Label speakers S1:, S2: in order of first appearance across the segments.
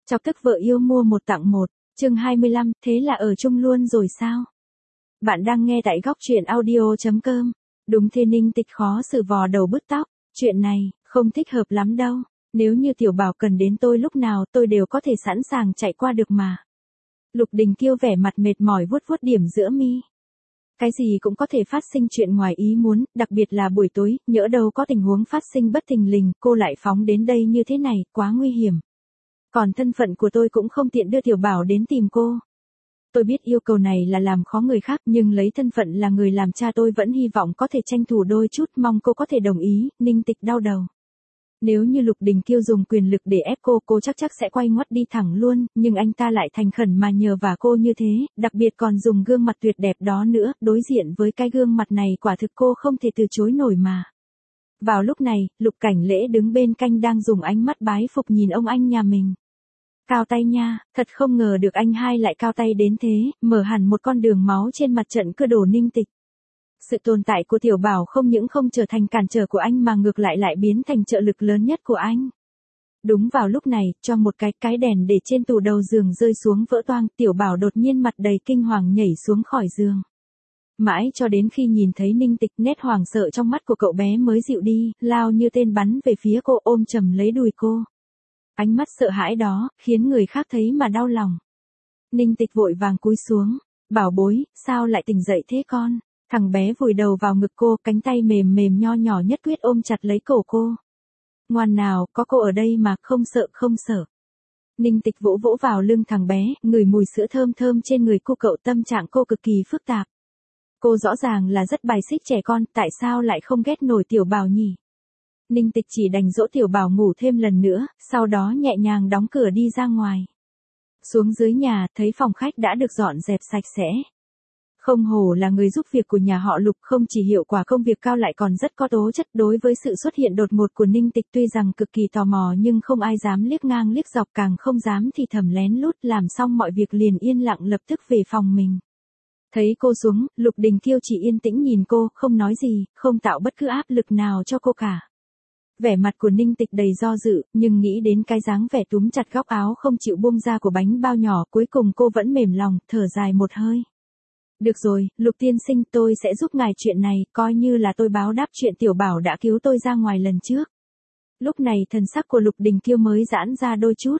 S1: Chọc tức vợ yêu mua một tặng một, chương 25, thế là ở chung luôn rồi sao? Bạn đang nghe tại góc truyện audio.com. Đúng thế, Ninh Tịch khó xử vò đầu bứt tóc, chuyện này, không thích hợp lắm đâu. Nếu như Tiểu Bảo cần đến tôi lúc nào tôi đều có thể sẵn sàng chạy qua được mà. Lục Đình Kiêu vẻ mặt mệt mỏi vuốt vuốt điểm giữa mi. Cái gì cũng có thể phát sinh chuyện ngoài ý muốn, đặc biệt là buổi tối, nhỡ đâu có tình huống phát sinh bất thình lình, cô lại phóng đến đây như thế này, quá nguy hiểm. Còn thân phận của tôi cũng không tiện đưa Tiểu Bảo đến tìm cô. Tôi biết yêu cầu này là làm khó người khác, nhưng lấy thân phận là người làm cha tôi vẫn hy vọng có thể tranh thủ đôi chút, mong cô có thể đồng ý. Ninh Tịch đau đầu. Nếu như Lục Đình Kiêu dùng quyền lực để ép cô chắc sẽ quay ngoắt đi thẳng luôn, nhưng anh ta lại thành khẩn mà nhờ vả cô như thế, đặc biệt còn dùng gương mặt tuyệt đẹp đó nữa, đối diện với cái gương mặt này quả thực cô không thể từ chối nổi mà. Vào lúc này, Lục Cảnh Lễ đứng bên cạnh đang dùng ánh mắt bái phục nhìn ông anh nhà mình. Cao tay nha, thật không ngờ được anh hai lại cao tay đến thế, mở hẳn một con đường máu trên mặt trận cơ đồ Ninh Tịch. Sự tồn tại của Tiểu Bảo không những không trở thành cản trở của anh mà ngược lại biến thành trợ lực lớn nhất của anh. Đúng vào lúc này, cho một cái đèn để trên tủ đầu giường rơi xuống vỡ toang, Tiểu Bảo đột nhiên mặt đầy kinh hoàng nhảy xuống khỏi giường. Mãi cho đến khi nhìn thấy Ninh Tịch, nét hoảng sợ trong mắt của cậu bé mới dịu đi, lao như tên bắn về phía cô, ôm chầm lấy đùi cô. Ánh mắt sợ hãi đó, khiến người khác thấy mà đau lòng. Ninh Tịch vội vàng cúi xuống, bảo bối, sao lại tỉnh dậy thế con? Thằng bé vùi đầu vào ngực cô, cánh tay mềm nho nhỏ nhất quyết ôm chặt lấy cổ cô. Ngoan nào, có cô ở đây mà, không sợ. Ninh Tịch vỗ vào lưng thằng bé, ngửi mùi sữa thơm trên người cô, cậu tâm trạng cô cực kỳ phức tạp. Cô rõ ràng là rất bài xích trẻ con, tại sao lại không ghét nổi Tiểu Bảo nhỉ? Ninh Tịch chỉ đành dỗ Tiểu Bảo ngủ thêm lần nữa, sau đó nhẹ nhàng đóng cửa đi ra ngoài. Xuống dưới nhà, thấy phòng khách đã được dọn dẹp sạch sẽ. Không hổ là người giúp việc của nhà họ Lục, không chỉ hiệu quả công việc cao lại còn rất có tố chất. Đối với sự xuất hiện đột ngột của Ninh Tịch tuy rằng cực kỳ tò mò nhưng không ai dám liếc ngang liếc dọc, càng không dám thì thầm lén lút, làm xong mọi việc liền yên lặng lập tức về phòng mình. Thấy cô xuống, Lục Đình Kiêu chỉ yên tĩnh nhìn cô, không nói gì, không tạo bất cứ áp lực nào cho cô cả. Vẻ mặt của Ninh Tịch đầy do dự, nhưng nghĩ đến cái dáng vẻ túm chặt góc áo không chịu buông ra của bánh bao nhỏ, cuối cùng cô vẫn mềm lòng, thở dài một hơi. Được rồi, Lục tiên sinh, tôi sẽ giúp ngài chuyện này, coi như là tôi báo đáp chuyện Tiểu Bảo đã cứu tôi ra ngoài lần trước. Lúc này thần sắc của Lục Đình Kiêu mới giãn ra đôi chút.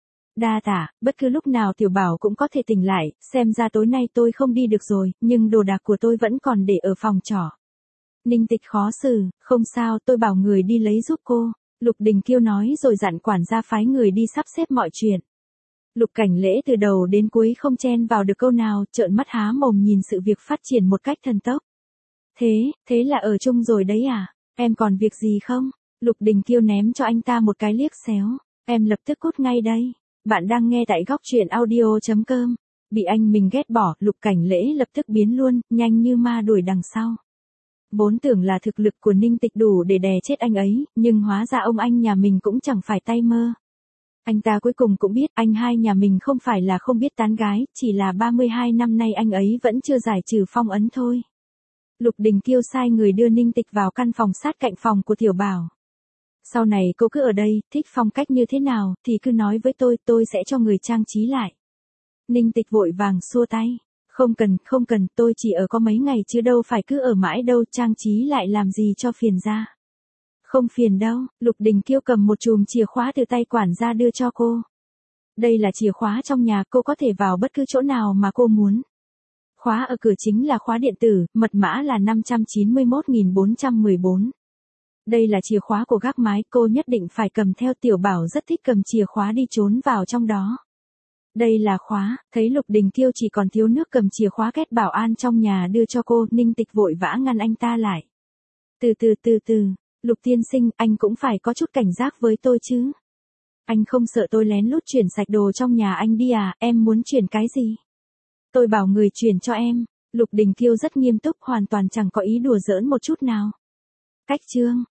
S1: Đa tạ, bất cứ lúc nào Tiểu Bảo cũng có thể tỉnh lại, xem ra tối nay tôi không đi được rồi, nhưng đồ đạc của tôi vẫn còn để ở phòng trọ. Ninh Tịch khó xử, không sao, tôi bảo người đi lấy giúp cô. Lục Đình Kiêu nói rồi dặn quản gia phái người đi sắp xếp mọi chuyện. Lục Cảnh Lễ từ đầu đến cuối không chen vào được câu nào, trợn mắt há mồm nhìn sự việc phát triển một cách thần tốc. Thế là ở chung rồi đấy à? Em còn việc gì không? Lục Đình Kiêu ném cho anh ta một cái liếc xéo. Em lập tức cút ngay đây. Bạn đang nghe tại góc truyện audio.com. Bị anh mình ghét bỏ, Lục Cảnh Lễ lập tức biến luôn, nhanh như ma đuổi đằng sau. Vốn tưởng là thực lực của Ninh Tịch đủ để đè chết anh ấy, nhưng hóa ra ông anh nhà mình cũng chẳng phải tay mơ. Anh ta cuối cùng cũng biết anh hai nhà mình không phải là không biết tán gái, chỉ là 32 năm nay anh ấy vẫn chưa giải trừ phong ấn thôi. Lục Đình Kiêu sai người đưa Ninh Tịch vào căn phòng sát cạnh phòng của Tiểu Bảo. Sau này cô cứ ở đây, thích phong cách như thế nào, thì cứ nói với tôi sẽ cho người trang trí lại. Ninh Tịch vội vàng xua tay. Không cần, tôi chỉ ở có mấy ngày chứ đâu phải cứ ở mãi đâu, trang trí lại làm gì cho phiền ra. Không phiền đâu, Lục Đình Kiêu cầm một chùm chìa khóa từ tay quản gia đưa cho cô. Đây là chìa khóa trong nhà, cô có thể vào bất cứ chỗ nào mà cô muốn. Khóa ở cửa chính là khóa điện tử, mật mã là 591.414. Đây là chìa khóa của gác mái, cô nhất định phải cầm theo, Tiểu Bảo rất thích cầm chìa khóa đi trốn vào trong đó. Đây là khóa, thấy Lục Đình Kiêu chỉ còn thiếu nước cầm chìa khóa két bảo an trong nhà đưa cho cô, Ninh Tịch vội vã ngăn anh ta lại. Từ từ, Lục tiên sinh, anh cũng phải có chút cảnh giác với tôi chứ. Anh không sợ tôi lén lút chuyển sạch đồ trong nhà anh đi à, em muốn chuyển cái gì? Tôi bảo người chuyển cho em. Lục Đình Kiêu rất nghiêm túc, hoàn toàn chẳng có ý đùa giỡn một chút nào. Cách chương,